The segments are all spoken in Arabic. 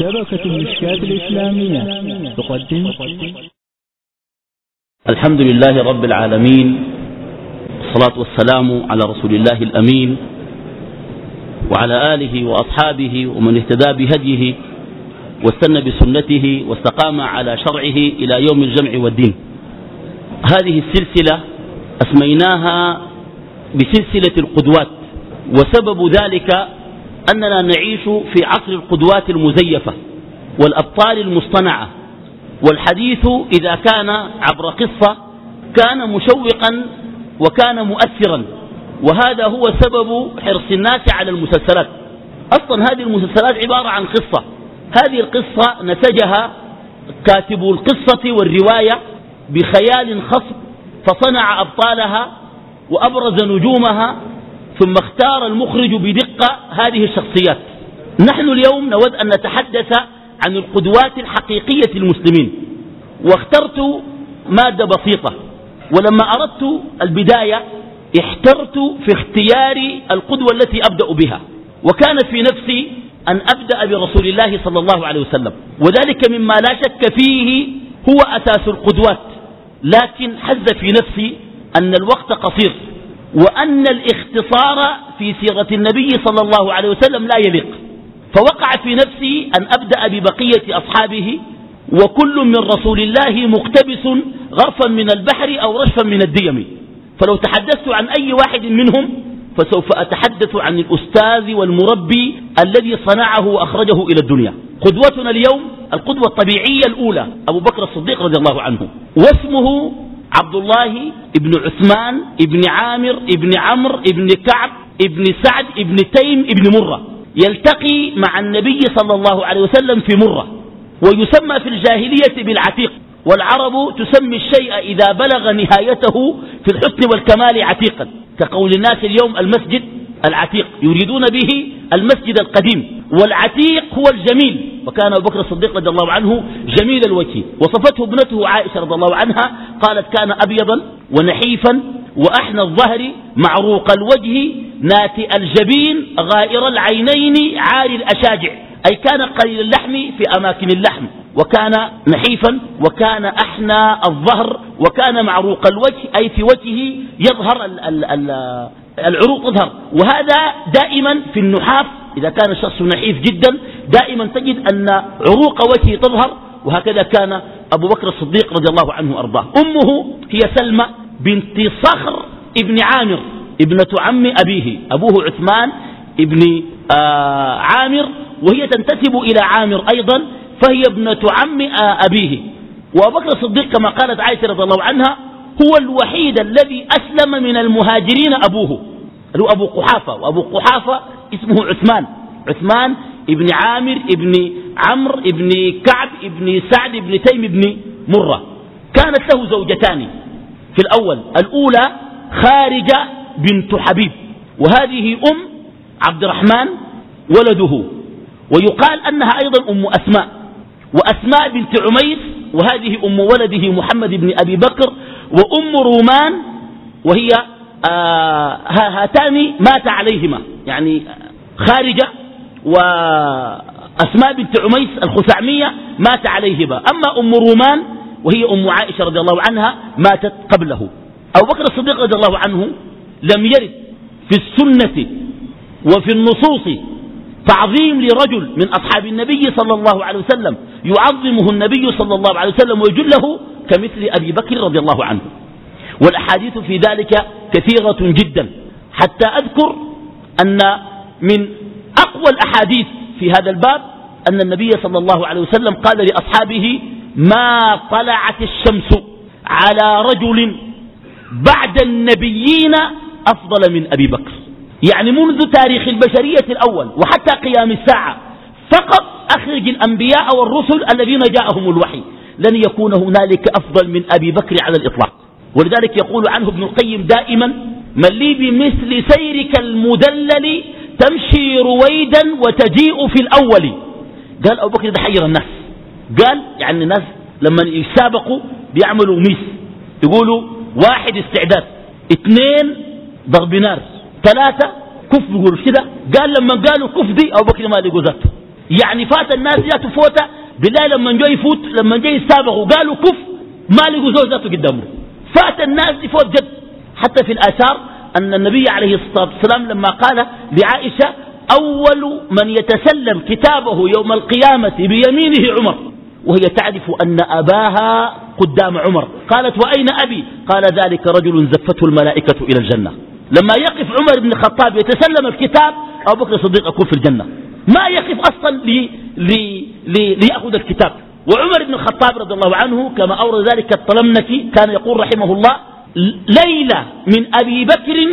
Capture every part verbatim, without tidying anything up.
شبكة المشكات الإسلامية تقدم. الحمد لله رب العالمين، والصلاة والسلام على رسول الله الأمين وعلى آله وأصحابه ومن اهتدى بهديه واستنى بسنته واستقام على شرعه إلى يوم الجمع والدين. هذه السلسلة أسميناها بسلسلة القدوات، وسبب ذلك أننا نعيش في عصر القدوات المزيفة والأبطال المصطنعة، والحديث إذا كان عبر قصة كان مشوقا وكان مؤثرا، وهذا هو سبب حرص الناس على المسلسلات. أصلا هذه المسلسلات عبارة عن قصة، هذه القصة نسجها كاتب القصة والرواية بخيال خصب، فصنع أبطالها وأبرز نجومها، ثم اختار المخرج بدقة هذه الشخصيات. نحن اليوم نود أن نتحدث عن القدوات الحقيقية للمسلمين، واخترت مادة بسيطة، ولما أردت البداية احترت في اختيار القدوة التي أبدأ بها، وكانت في نفسي أن أبدأ برسول الله صلى الله عليه وسلم، وذلك مما لا شك فيه هو أساس القدوات، لكن حز في نفسي أن الوقت قصير، وأن الاختصار في سيرة النبي صلى الله عليه وسلم لا يليق، فوقع في نفسي أن أبدأ ببقية أصحابه، وكل من رسول الله مقتبس غرفا من البحر أو رشفا من الديم. فلو تحدثت عن أي واحد منهم فسوف أتحدث عن الأستاذ والمربي الذي صنعه وأخرجه إلى الدنيا. قدوتنا اليوم القدوة الطبيعية الأولى أبو بكر الصديق رضي الله عنه، واسمه عبد الله ابن عثمان ابن عامر ابن عمرو ابن كعب ابن سعد ابن تيم ابن مرة، يلتقي مع النبي صلى الله عليه وسلم في مرة، ويسمى في الجاهلية بالعتيق، والعرب تسمي الشيء إذا بلغ نهايته في الحسن والكمال عتيقا، كقول الناس اليوم المسجد العتيق، يريدون به المسجد القديم، والعتيق هو الجميل، وكان أبو بكر الصديق رضي الله عنه جميل الوجه، وصفته ابنته عائشة رضي الله عنها قالت كان أبيضا ونحيفا وأحنى الظهر معروق الوجه ناتئ الجبين غائر العينين عاري الأشاجع، أي كان قليل اللحم في أماكن اللحم، وكان نحيفا وكان أحنى الظهر وكان معروق الوجه، أي في وجهه يظهر ال ال ال العروق تظهر، وهذا دائما في النحاف إذا كان الشخص نحيف جدا دائما تجد أن عروق وجهه تظهر، وهكذا كان أبو بكر الصديق رضي الله عنه وأرضاه. أمه هي سلمى بنت صخر ابن عامر ابنة عم أبيه، أبوه عثمان ابن آه عامر، وهي تنتسب إلى عامر أيضا، فهي ابنة عم آه أبيه. وأبو بكر الصديق كما قالت عائشة رضي الله عنها هو الوحيد الذي أسلم من المهاجرين أبوه، هو أبو قحافة، وأبو قحافة اسمه عثمان، عثمان ابن عامر ابن عمرو ابن كعب ابن سعد ابن تيم ابن مرة. كانت له زوجتان في الأول، الأولى خارجة بنت حبيب، وهذه أم عبد الرحمن ولده، ويقال أنها أيضا أم أسماء، وأسماء بنت عميس وهذه أم ولده محمد بن أبي بكر، وأم رومان وهي آه هاتان مات عليهما، يعني خارجة وأسماء بنت عميس الخثعمية مات عليهما، أما أم رومان وهي أم عائشة رضي الله عنها ماتت قبله. أبو بكر الصديق رضي الله عنه لم يرد في السنة وفي النصوص تعظيم لرجل من أصحاب النبي صلى الله عليه وسلم يعظمه النبي صلى الله عليه وسلم ويجله كمثل أبي بكر رضي الله عنه، والأحاديث في ذلك كثيرة جدا، حتى أذكر أن من أقوى الأحاديث في هذا الباب أن النبي صلى الله عليه وسلم قال لأصحابه ما طلعت الشمس على رجل بعد النبيين أفضل من أبي بكر، يعني منذ تاريخ البشرية الأول وحتى قيام الساعة فقط أخرج الأنبياء والرسل الذين جاءهم الوحي، لن يكون هنالك أفضل من أبي بكر على الإطلاق. ولذلك يقول عنه ابن القيم دائما من لي بمثل سيرك المدلل تمشي رويدا وتجيء في الأول. قال أبو بكر ده حير الناس، قال يعني الناس لما يسابقوا بيعملوا ميس، يقولوا واحد استعداد، اثنين ضرب نار، ثلاثة كف، بيقولوا كده. قال لما قالوا كف دي أبو بكر ما لقوا ذاته، يعني فات الناس جاته فوته بالله لما جاي يفوت لما جاي يسابقوا قالوا كف ما لقوا زوج ذاته قدامه فات الناس يفوت جد. حتى في الآثار أن النبي عليه الصلاة والسلام لما قال لعائشة أول من يتسلم كتابه يوم القيامة بيمينه عمر وهي تعرف أن أباها قدام عمر قالت وأين أبي قال ذلك رجل زفته الملائكة إلى الجنة. لما يقف عمر بن الخطاب يتسلم الكتاب أبو بكر الصديق يكون في الجنة ما يقف أصلا لي لي لي ليأخذ الكتاب. وعمر بن الخطاب رضي الله عنه كما أورد ذلك الطلمنكي كان يقول رحمه الله ليلة من أبي بكر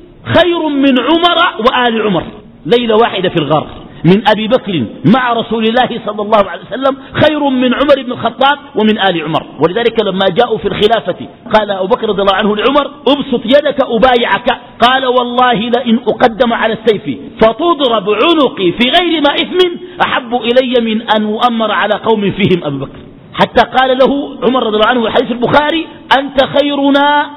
خير من عمر وآل عمر. ليلة واحدة في الغار من أبي بكر مع رسول الله صلى الله عليه وسلم خير من عمر بن الخطاب ومن آل عمر. ولذلك لما جاءوا في الخلافة قال أبو بكر رضي الله عنه لعمر ابسط يدك أبايعك قال والله لئن أقدم على السيف فتضرب عنقي في غير ما إثم أحب إلي من أن أؤمر على قوم فيهم أبو بكر. حتى قال له عمر رضي الله عنه حديث البخاري أنت خيرنا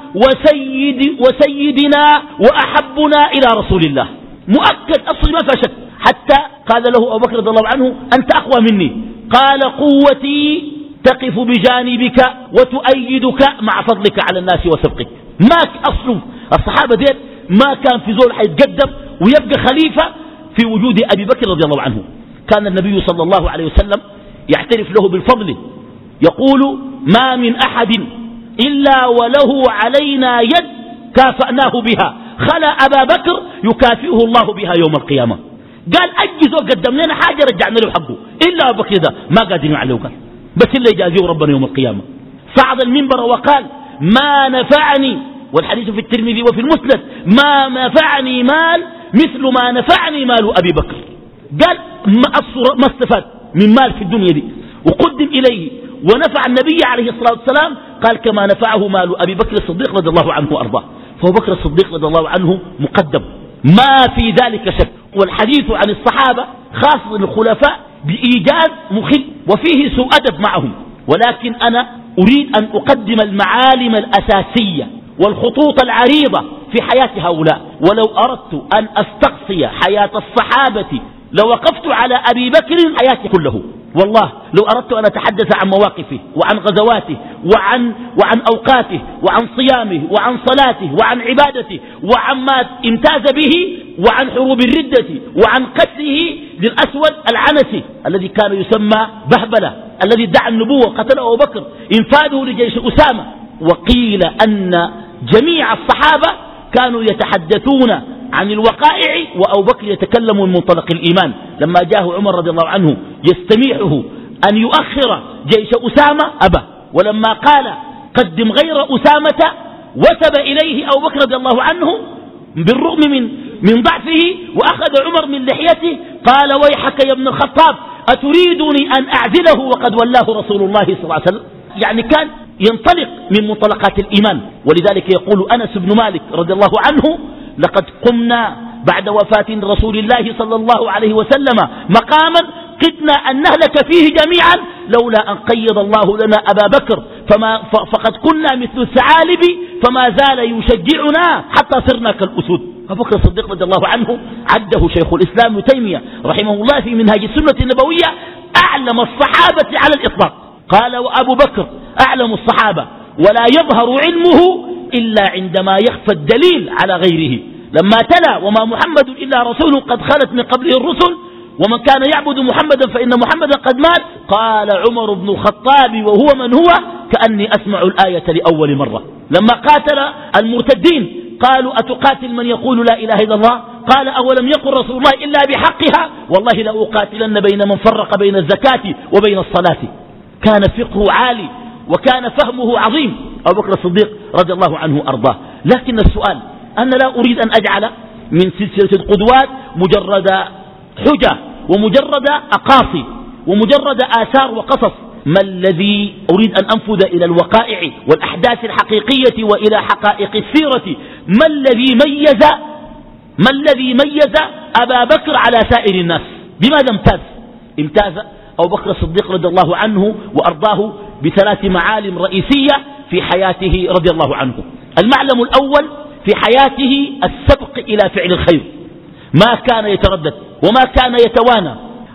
وسيد وسيدنا وأحبنا إلى رسول الله مؤكد أصل ما فشك. حتى قال له أبو بكر رضي الله عنه أنت أقوى مني قال قوتي تقف بجانبك وتؤيدك مع فضلك على الناس وسبقك. ما أصل الصحابة دير ما كان في زول حيتقدم ويبقى خليفة في وجود أبي بكر رضي الله عنه. كان النبي صلى الله عليه وسلم يعترف له بالفضل يقول ما من أحد إلا وله علينا يد كافأناه بها خلا أبا بكر يكافئه الله بها يوم القيامة. قال أجي زول قدم لنا حاجة رجعنا له حقه إلا أبو بكر ده ما قادرين عليه قال بس إلا يجازيه ربنا يوم القيامة. صعد المنبر وقال ما نفعني والحديث في الترمذي وفي المسند ما نفعني مال مثل ما نفعني مال أبي بكر. قال ما استفاد من مال في الدنيا دي وقدم إليه ونفع النبي عليه الصلاة والسلام قال كما نفعه مال أبي بكر الصديق رضي الله عنه وأرضاه. فأبو بكر الصديق رضي الله عنه مقدم ما في ذلك شك. والحديث عن الصحابة خاصة الخلفاء بإيجاز مخل وفيه سوء أدب معهم. ولكن أنا أريد أن أقدم المعالم الأساسية والخطوط العريضة في حياة هؤلاء. ولو أردت أن أستقصي حياة الصحابة لوقفت على أبي بكر حياتي كله والله. لو أردت أن أتحدث عن مواقفه وعن غزواته وعن, وعن أوقاته وعن صيامه وعن صلاته وعن عبادته وعن ما امتاز به وعن حروب الردة وعن قتله للأسود العنسي الذي كان يسمى بهبلة الذي ادعى النبوة قتله أبو بكر انفاذه لجيش أسامة. وقيل أن جميع الصحابة كانوا يتحدثون عن الوقائع وأبو بكر يتكلم من منطلق الإيمان. لما جاءه عمر رضي الله عنه يستميحه أن يؤخر جيش أسامة أبى. ولما قال قدم غير أسامة وثب إليه أبو بكر رضي الله عنه بالرغم من من ضعفه وأخذ عمر من لحيته قال ويحك يا ابن الخطاب أتريدني أن أعزله وقد ولاه رسول الله صلى الله عليه وسلم. يعني كان ينطلق من منطلقات الإيمان. ولذلك يقول أنس بن مالك رضي الله عنه لقد قمنا بعد وفاة رسول الله صلى الله عليه وسلم مقاما قدنا أن نهلك فيه جميعا لولا أن قيض الله لنا أبا بكر فما فقد كنا مثل الثعالب فما زال يشجعنا حتى صرنا كالأسود. أبو بكر الصديق رضي الله عنه عده شيخ الإسلام ابن تيمية رحمه الله في منهاج السنة النبوية أعلم الصحابة على الإطلاق. قال وأبو بكر أعلم الصحابة ولا يظهر علمه إلا عندما يخفى الدليل على غيره. لما تلا وما محمد إلا رسول قد خلت من قبله الرسل ومن كان يعبد محمدا فإن محمدا قد مات قال عمر بن الخطاب وهو من هو كأني أسمع الآية لأول مرة. لما قاتل المرتدين قالوا أتقاتل من يقول لا إله إلا الله قال أولم يقل رسول الله إلا بحقها والله لأقاتلن بين من فرق بين الزكاة وبين الصلاة. كان فقهه عالي وكان فهمه عظيم أبو بكر الصديق رضي الله عنه أرضاه. لكن السؤال أنا لا أريد أن أجعل من سلسلة القدوات مجرد حجة ومجرد أقاصي ومجرد آثار وقصص. ما الذي أريد أن أنفذ إلى الوقائع والأحداث الحقيقية وإلى حقائق السيرة. ما الذي ميز ما الذي ميز أبا بكر على سائر الناس؟ بماذا امتاز؟ امتاز أبو بكر الصديق رضي الله عنه وأرضاه بثلاث معالم رئيسية في حياته رضي الله عنه. المعلم الأول في حياته السبق إلى فعل الخير ما كان يتردد وما كان يتوانى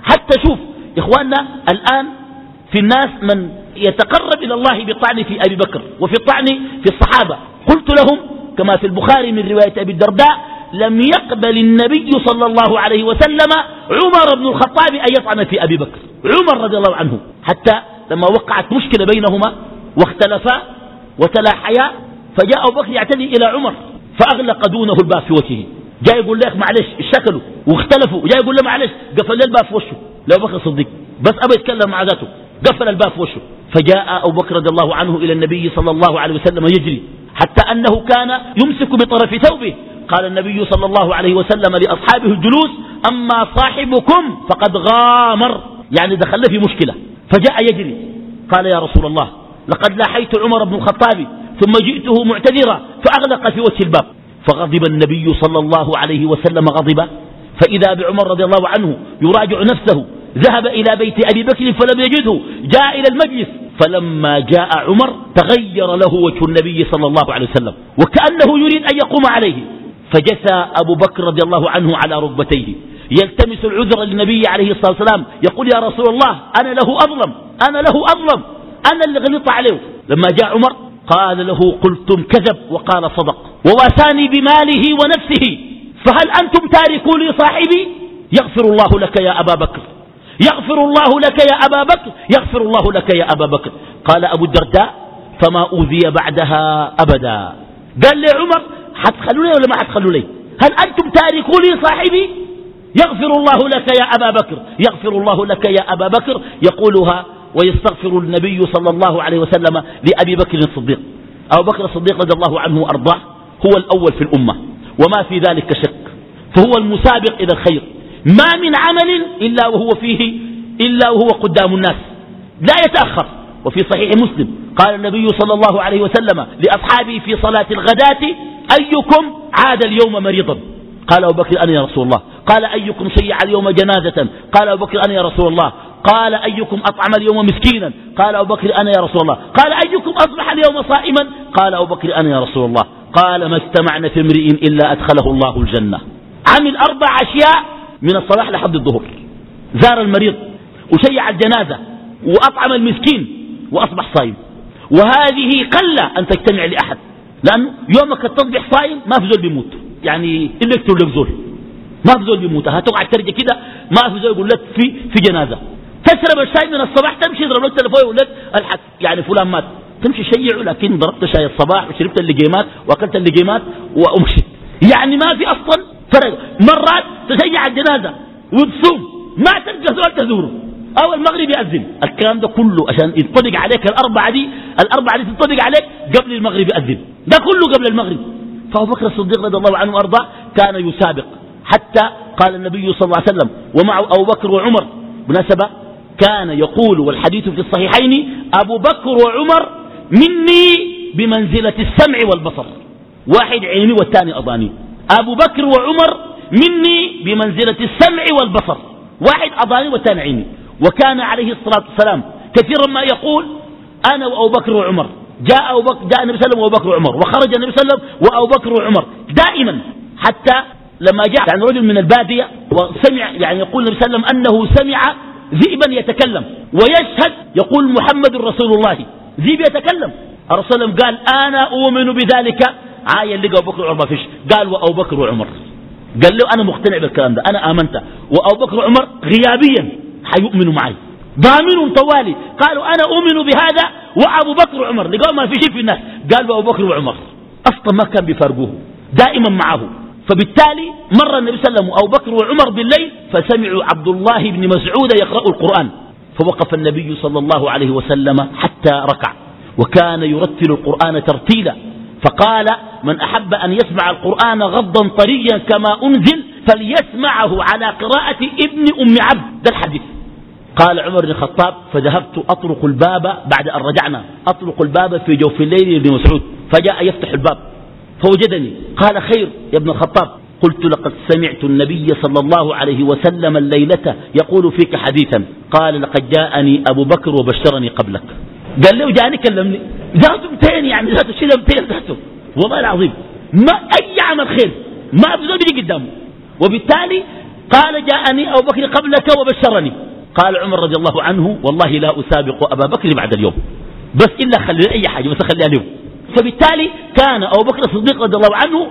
حتى شوف يا إخواننا الآن في الناس من يتقرب إلى الله بالطعن في أبي بكر وفي الطعن في الصحابة. قلت لهم كما في البخاري من رواية أبي الدرداء لم يقبل النبي صلى الله عليه وسلم عمر بن الخطاب أن يطعن في أبي بكر، عمر رضي الله عنه، حتى لما وقعت مشكلة بينهما واختلفا وتلاحيا فجاء أبو بكر يعتدي إلى عمر فأغلق دونه الباب في وجهه، جاء يقول لك معلش اشتكلوا واختلفوا، جاء يقول له معلش قفل له الباب في وشه لأبو بكر الصديق، بس أبى يتكلم مع ذاته قفل الباب في وشه. فجاء أبو بكر رضي الله عنه إلى النبي صلى الله عليه وسلم يجري حتى أنه كان يمسك بطرف ثوبه. قال النبي صلى الله عليه وسلم لأصحابه الجلوس أما صاحبكم فقد غامر، يعني دخل في مشكلة. فجاء يجري قال يا رسول الله لقد لاحيت عمر بن الخطاب ثم جئته معتذرا فأغلق في وجه الباب. فغضب النبي صلى الله عليه وسلم غضبا، فإذا بعمر رضي الله عنه يراجع نفسه، ذهب إلى بيت أبي بكر فلم يجده، جاء إلى المجلس، فلما جاء عمر تغير له وجه النبي صلى الله عليه وسلم وكأنه يريد أن يقوم عليه، فجثى أبو بكر رضي الله عنه على ركبتيه يلتمس العذر للنبي عليه الصلاة والسلام، يقول يا رسول الله أنا له أظلم، أنا له أظلم، أنا اللي غلط عليه. لما جاء عمر قال له قلتم كذب وقال صدق وواساني بماله ونفسه، فهل أنتم تاركوا لي صاحبي؟ يغفر الله لك يا أبا بكر، يغفر الله لك يا أبا بكر، يغفر الله لك يا أبا بكر. قال أبو الدرداء فما أوذي بعدها أبدا. قال لي عمر حتخلوا لي ولا ما حتخلوا لي؟ هل أنتم تاركوا لي صاحبي؟ يغفر الله لك يا أبا بكر، يغفر الله لك يا أبا بكر، يقولها ويستغفر النبي صلى الله عليه وسلم لأبي بكر الصديق. أبو بكر الصديق رضي الله عنه وأرضاه هو الأول في الأمة وما في ذلك شك، فهو المسابق إلى الخير، ما من عمل إلا وهو فيه إلا وهو قدام الناس لا يتأخر. وفي صحيح مسلم قال النبي صلى الله عليه وسلم لأصحابه في صلاة الغداة أيكم عاد اليوم مريضا؟ قال أبو بكر أنا يا رسول الله. قال أيكم شيع اليوم جنازة؟ قال أبو بكر أنا يا رسول الله. قال أيكم أطعم اليوم مسكينا؟ قال أبو بكر أنا يا رسول الله. قال أيكم أصبح اليوم صائما؟ قال أبو بكر أنا يا رسول الله. قال ما اجتمعنا في امرئ إلا أدخله الله الجنة. عمل أربع أشياء من الصباح لحد الظهر، زار المريض وشيع الجنازة وأطعم المسكين وأصبح صائم، وهذه قلة أن تجتمع لأحد، لأنه يومك تصبح صائم ما في زول بيموت، يعني إلا يكتب لك زول ما في زول بيموت، هتقعد ترجع كده ما في زول يقول لك في في جنازة. تشرب الشاي من الصباح تمشي يضرب لك تلفون يقول لك الحق يعني فلان مات، تمشي شيعه لكن ضربت شاي الصباح وشربت اللقيمات وأكلت اللقيمات وأمشي، يعني ما في أصلا فرق. مرات تشيع الجنازة وتصوم ما تلقى زول تزوره أو المغرب يأذن. الكلام ده كله عشان ينطبق عليك الأربعة دي، الأربعة دي تنطبق عليك قبل المغرب يأذن، ده كله قبل المغرب. فأبو بكر الصديق رضي الله عنه وأرضاه كان يسابق، حتى قال النبي صلى الله عليه وسلم ومعه أبو بكر وعمر مناسبة كان يقول والحديث في الصحيحين أبو بكر وعمر مني بمنزلة السمع والبصر، واحد عيني والثاني أضاني. أبو بكر وعمر مني بمنزلة السمع والبصر، واحد أضاني والثاني عيني. وكان عليه الصلاة والسلام كثيرا ما يقول أنا وأبو بكر وعمر، جاء, أبو بكر جاء النبي صلى الله عليه وسلم وأبو بكر وعمر، وخرج النبي صلى الله عليه وسلم وأبو بكر وعمر دائما، حتى لما جاء يعني رجل من البادية وسمع يعني يقول النبي صلى الله عليه وسلم أنه سمع ذئبا يتكلم ويشهد يقول محمد رسول الله، ذئب يتكلم. الرسول صلى الله عليه وسلم قال أنا أؤمن بذلك، عاية اللي أبو بكر وعمر فيش، قال وأبو بكر وعمر، قال له أنا مقتنع بالكلام ده، أنا آمنت، وأبو بكر وعمر غيابيا حيؤمنوا معي ضامن طوالي، قالوا أنا أؤمن بهذا وأبو بكر وعمر، لقوا ما في شيء في الناس، قال أبو بكر وعمر أصلا ما كان بيفارقوه دائما معه. فبالتالي مر النبي صلى الله عليه وسلم وأبو بكر وعمر بالليل فسمعوا عبد الله بن مسعود يقرأ القرآن، فوقف النبي صلى الله عليه وسلم حتى ركع، وكان يرتل القرآن ترتيلا، فقال من أحب أن يسمع القرآن غضا طريا كما أنزل فليسمعه على قراءة ابن أم عبد. ده الحديث. قال عمر بن الخطاب فذهبت أطرق الباب بعد أن رجعنا، أطرق الباب في جوف الليل لابن مسعود، فجاء يفتح الباب فوجدني، قال خير يا ابن الخطاب؟ قلت لقد سمعت النبي صلى الله عليه وسلم الليلة يقول فيك حديثا. قال لقد جاءني أبو بكر وبشرني قبلك. قال له جاني كلمني ذاته متين، يعني ذاته شيء متين ذاته، والله العظيم ما أي عمل خير ما بزول بيجي قدامه. وبالتالي قال جاءني أبو بكر قبلك وبشرني. قال عمر رضي الله عنه والله لا أسابق أبا بكر بعد اليوم، بس إلا خلي أي حاجة بس خليها اليوم. فبالتالي كان أبو بكر الصديق رضي الله عنه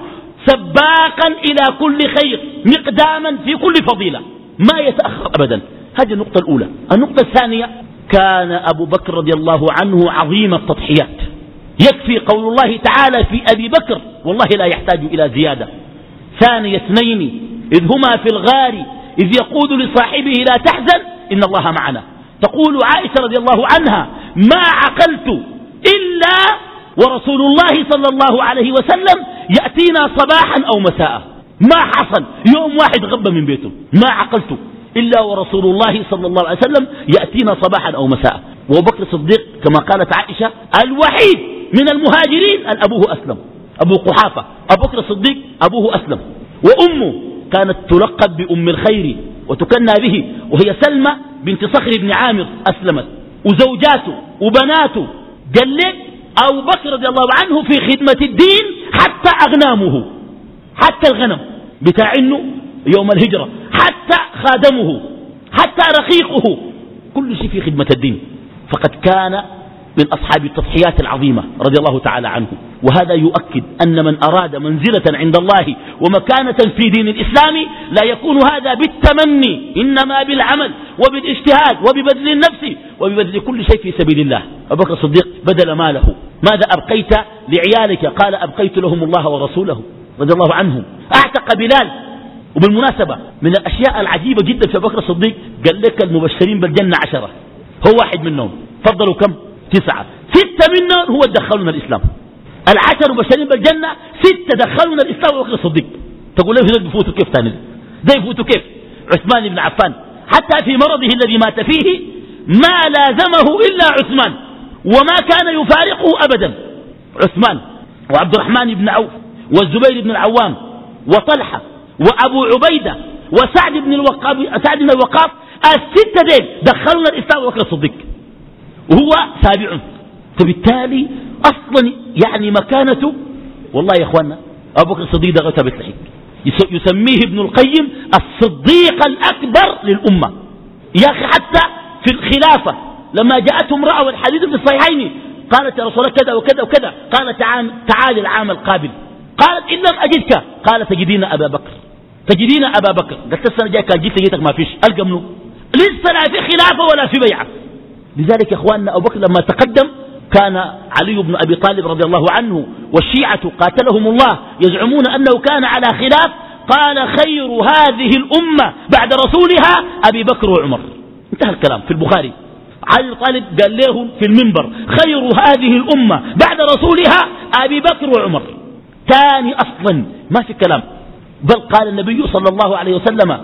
سباقا إلى كل خير، مقداما في كل فضيلة، ما يتأخر أبدا. هذه النقطة الأولى. النقطة الثانية، كان أبو بكر رضي الله عنه عظيم التضحيات. يكفي قول الله تعالى في أبي بكر والله لا يحتاج إلى زيادة. ثاني اثنين إذ هما في الغار إذ يقول لصاحبه لا تحزن إن الله معنا. تقول عائشة رضي الله عنها ما عقلت إلا ورسول الله صلى الله عليه وسلم يأتينا صباحا أو مساء. ما حصل يوم واحد غب من بيته، ما عقلت إلا ورسول الله صلى الله عليه وسلم يأتينا صباحا أو مساء. وأبو بكر الصديق كما قالت عائشة الوحيد من المهاجرين أن أبوه أسلم، أبو قحافة. أبو بكر الصديق أبوه أسلم، وأمه كانت تلقب بأم الخير وتكنى به، وهي سلمى بنت صخر بن عامر أسلمت، وزوجاته وبناته. قال لك أبو بكر رضي الله عنه في خدمة الدين حتى أغنامه، حتى الغنم بتاع إنه يوم الهجرة، حتى خادمه، حتى رقيقه، كل شيء في خدمة الدين. فقد كان من أصحاب التضحيات العظيمة رضي الله تعالى عنه. وهذا يؤكد أن من أراد منزلة عند الله ومكانة في دين الإسلام لا يكون هذا بالتمني، إنما بالعمل وبالاجتهاد وببذل النفس وببذل كل شيء في سبيل الله. أبو بكر الصديق بذل ماله. ماذا أبقيت لعيالك؟ قال أبقيت لهم الله ورسوله رضي الله عنهم. أعتق بلال. وبالمناسبة من الأشياء العجيبة جدا في أبو بكر الصديق، قال لك المبشرين بالجنة عشرة، هو واحد منهم. فضلوا كم؟ تسعة. ستة منهم هو دخلنا الإسلام. العشر مبشرين بالجنة ستة دخلنا الإسلام وأبو بكر الصديق. تقول له ده يفوتوا كيف ثاني؟ ده يفوتوا كيف؟ عثمان بن عفان حتى في مرضه الذي مات فيه ما لازمه إلا عثمان، وما كان يفارقه أبدا. عثمان وعبد الرحمن بن عوف والزبير بن العوام وطلحة وأبو عبيدة وسعد بن الوقاص، سعد بن الوقاص، الستة دين دخلنا الإسلام وأبو بكر الصديق وهو سابع. فبالتالي أصلا يعني مكانته، والله يا أخوانا أبو بكر الصديق ده غتب التحيك، يسميه ابن القيم الصديق الأكبر للأمة. يا أخي حتى في الخلافة لما جاءته امرأة والحديث في الصحيحين قالت يا رسول الله كذا وكذا وكذا، قال تعال العام القابل. قالت إن لم أجدك، قال تجدين أبا بكر، تجدين أبا بكر. قالت السنة جاء كان جيت جيتك ما فيش، ألقى منه لسه لا في خلافة ولا في بيعة. لذلك يا أخواننا أبو بكر لما تقدم كان علي بن أبي طالب رضي الله عنه والشيعة قاتلهم الله يزعمون أنه كان على خلاف، قال خير هذه الأمة بعد رسولها أبي بكر وعمر. انتهى الكلام في البخاري. علي بن طالب قال له في المنبر خير هذه الأمة بعد رسولها أبي بكر وعمر. ثاني أصلا ما في كلام. بل قال النبي صلى الله عليه وسلم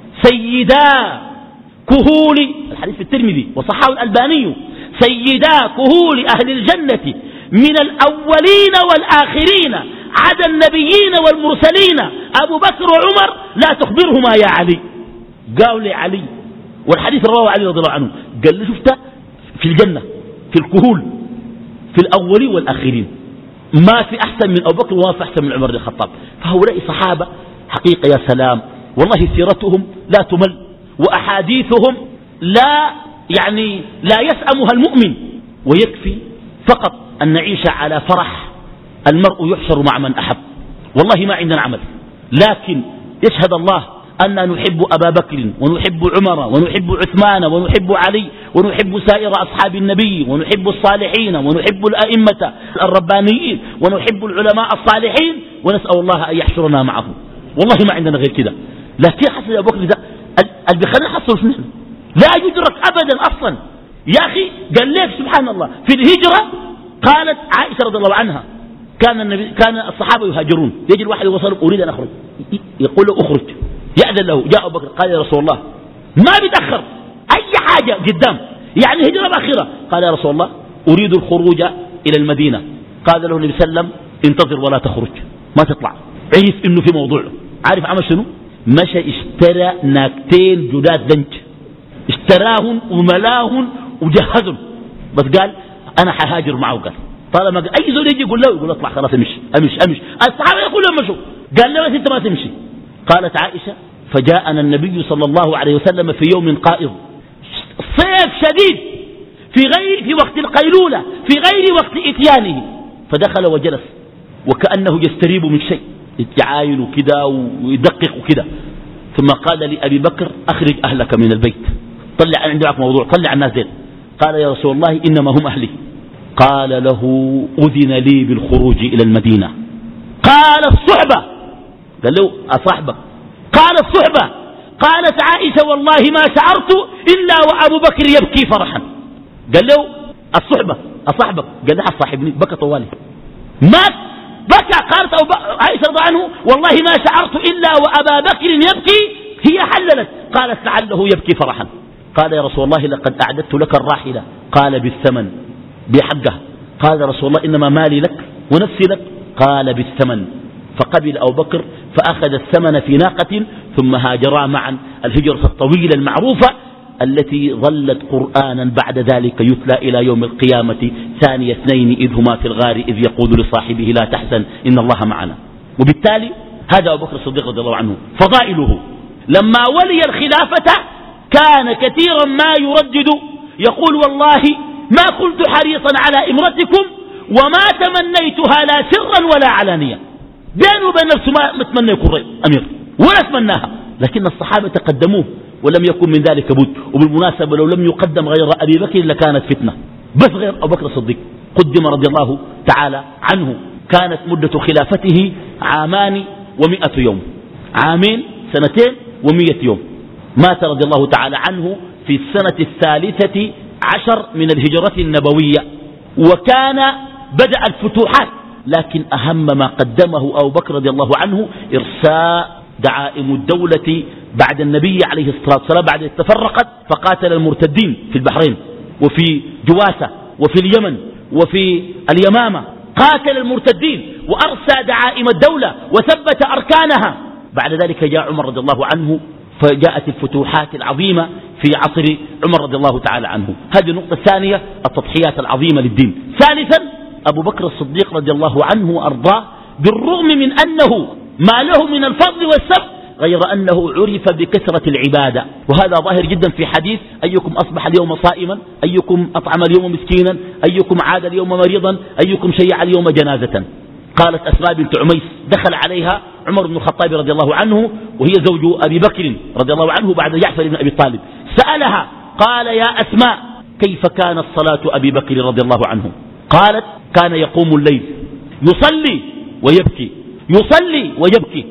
سيدا كهول، الحديث في الترمذي وصححه الألباني، سيدا كهول أهل الجنة من الأولين والآخرين عدا النبيين والمرسلين أبو بكر وعمر لا تخبرهما يا علي. قالوا لي علي، والحديث رواه علي رضي الله عنه، قال له شفت في الجنة في الكهول في الأولين والآخرين ما في أحسن من أبو بكر وما في أحسن من عمر بن الخطاب. فهؤلاء صحابة حقيقة يا سلام، والله سيرتهم لا تمل، وأحاديثهم لا يعني لا يسأمها المؤمن. ويكفي فقط أن نعيش على فرح المرء يحشر مع من أحب. والله ما عندنا عمل، لكن يشهد الله أننا نحب أبا بكر ونحب عمر ونحب عثمان ونحب علي ونحب سائر أصحاب النبي ونحب الصالحين ونحب الأئمة الربانيين ونحب العلماء الصالحين، ونسأل الله أن يحشرنا معهم. والله ما عندنا غير كده. لكن حصل أبو بكر ده اللي بيخلينا نحصل فينا لا يدرك أبدا أصلا. يا أخي قال لك سبحان الله في الهجرة قالت عائشة رضي الله عنها كان النبي كان الصحابة يهاجرون، يجي الواحد يوصل أريد أن أخرج، يقول له أخرج، يأذن له. جاء أبو بكر قال يا رسول الله ما بيتأخر أي حاجة قدام، يعني هجرة بأخرة. قال يا رسول الله أريد الخروج إلى المدينة. قال له النبي صلى الله عليه وسلم انتظر ولا تخرج، ما تطلع. عرف إنه في موضوع. عارف عمل شنو؟ مشى اشترى ناكتين جداد دنج، اشتراهن وملاهن وجهزهم، بس قال أنا حهاجر معه. قال طالما أي زول يجي يقول له يقول اطلع خلاص امشي امشي امشي. الصحابة يقول لهم مشوا، قال له بس انت ما تمشي. قالت عائشة فجاءنا النبي صلى الله عليه وسلم في يوم قائض صيف شديد في غير في وقت القيلولة في غير وقت إتيانه، فدخل وجلس وكأنه يستريب من شيء، يتعاين كده ويدقق كده، ثم قال لأبي بكر أخرج أهلك من البيت، طلع عندك موضوع، طلع الناس دين. قال يا رسول الله إنما هم أهلي. قال له أذن لي بالخروج إلى المدينة. قال الصحبة، قال له أصحبك؟ قال الصحبة. قالت عائشة والله ما شعرت إلا وأبو بكر يبكي فرحا. قال له الصحبة أصحبك؟ قال له أصاحبني، بكى طوالي مات بكى. قالت عائشة رضي عنه والله ما شعرت إلا وأبا بكر يبكي، هي حللت. قالت لعله يبكي فرحا. قال يا رسول الله لقد أعددت لك الراحلة. قال بالثمن، بحقه. قال رسول الله إنما مالي لك ونفسي لك. قال بالثمن. فقبل أبو بكر فأخذ الثمن في ناقة، ثم هاجرا معا الهجرة الطويلة المعروفة التي ظلت قرآنا بعد ذلك يتلى إلى يوم القيامة، ثاني اثنين إذ هما في الغار إذ يقول لصاحبه لا تحزن إن الله معنا. وبالتالي هذا أبو بكر الصديق رضي الله عنه فضائله. لما ولي الخلافة كان كثيرا ما يردد يقول والله ما كنت حريصا على إمرتكم وما تمنيتها لا سرا ولا علانية، بينه وبين نفسه ما تمنى يكون أمير ولا تمناها، لكن الصحابة تقدموه ولم يكن من ذلك بد. وبالمناسبة لو لم يقدم غير أبي بكر لكانت فتنة، بس غير أبو بكر الصديق قدم رضي الله تعالى عنه. كانت مدة خلافته عامان ومئة يوم، عامين سنتين ومئة يوم. مات رضي الله تعالى عنه في السنة الثالثة عشر من الهجرة النبوية، وكان بدأ الفتوحات، لكن أهم ما قدمه أبو بكر رضي الله عنه إرساء دعائم الدولة بعد النبي عليه الصلاة والسلام بعد أن تفرقت، فقاتل المرتدين في البحرين وفي جواسة وفي اليمن وفي اليمامة، قاتل المرتدين وأرسى دعائم الدولة وثبت أركانها. بعد ذلك جاء عمر رضي الله عنه فجاءت الفتوحات العظيمة في عصر عمر رضي الله تعالى عنه. هذه النقطة الثانية، التضحيات العظيمة للدين. ثالثا أبو بكر الصديق رضي الله عنه وأرضاه بالرغم من أنه ما له من الفضل والسبق غير أنه عرف بكثرة العبادة، وهذا ظاهر جدا في حديث أيكم أصبح اليوم صائما، أيكم أطعم اليوم مسكينا، أيكم عاد اليوم مريضا، أيكم شيع اليوم جنازة. قالت أسماء بنت عميس دخل عليها عمر بن الخطاب رضي الله عنه وهي زوج أبي بكر رضي الله عنه بعد جعفر بن أبي طالب، سألها قال يا أسماء كيف كانت صلاة أبي بكر رضي الله عنه؟ قالت كان يقوم الليل يصلي ويبكي يصلي ويبكي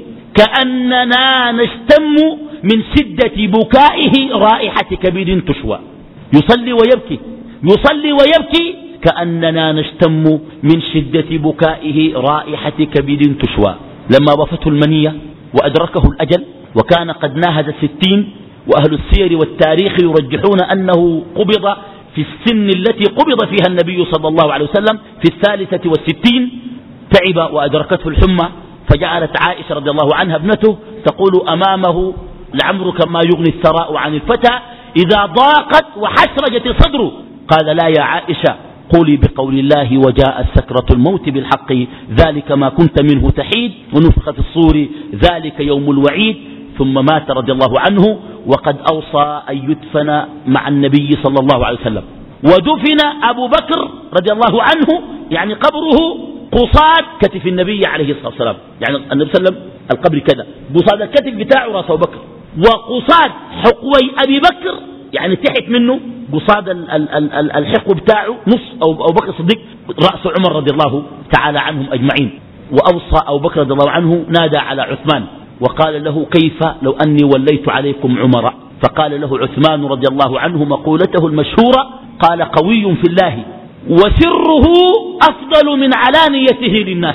كأننا نشتم من شدة بكائه رائحة كبد تشوى. يصلي ويبكي يصلي ويبكي كأننا نشتم من شدة بكائه رائحة كبد تشوى. لما وفته المنية وأدركه الأجل وكان قد ناهز الستين، وأهل السير والتاريخ يرجحون أنه قبض في السن التي قبض فيها النبي صلى الله عليه وسلم في الثالثة والستين، تعب وأدركته الحمى، فجعلت عائشة رضي الله عنها ابنته تقول أمامه لعمرك ما يغني الثراء عن الفتى إذا ضاقت وحسرجت صدره. قال لا يا عائشة قولي بقول الله وجاءت سكرة الموت بالحق ذلك ما كنت منه تحيد ونفخ في الصور ذلك يوم الوعيد. ثم مات رضي الله عنه وقد أوصى أن يدفن مع النبي صلى الله عليه وسلم. ودفن أبو بكر رضي الله عنه يعني قبره قصاد كتف النبي عليه الصلاة والسلام، يعني النبي صلى الله عليه وسلم القبر كذا قصاد الكتف بتاعه راس أبو بكر، وقصاد حقوي أبي بكر يعني تحت منه قصاد الحقو بتاعه نص أبو بكر الصديق رأس عمر رضي الله تعالى عنهم أجمعين. وأوصى أبو بكر رضي الله عنه نادى على عثمان وقال له كيف لو أني وليت عليكم عمر؟ فقال له عثمان رضي الله عنه مقولته المشهورة قال قوي في الله وسره أفضل من علانيته للناس،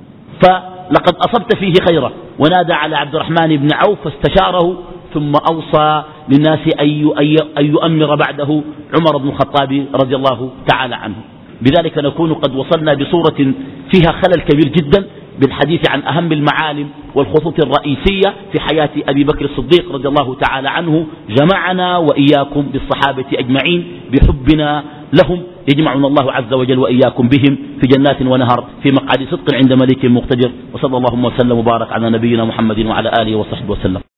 فلقد أصبت فيه خيرا. ونادى على عبد الرحمن بن عوف فاستشاره، ثم أوصى للناس أن يؤمر بعده عمر بن الخطاب رضي الله تعالى عنه. بذلك نكون قد وصلنا بصورة فيها خلل كبير جدا بالحديث عن أهم المعالم والخطوط الرئيسية في حياة أبي بكر الصديق رضي الله تعالى عنه. جمعنا وإياكم بالصحابة أجمعين بحبنا لهم، يجمعنا الله عز وجل وإياكم بهم في جنات ونهر في مقعد صدق عند ملك مقتدر. وصلى اللهم وسلم وبارك على نبينا محمد وعلى آله وصحبه وسلم.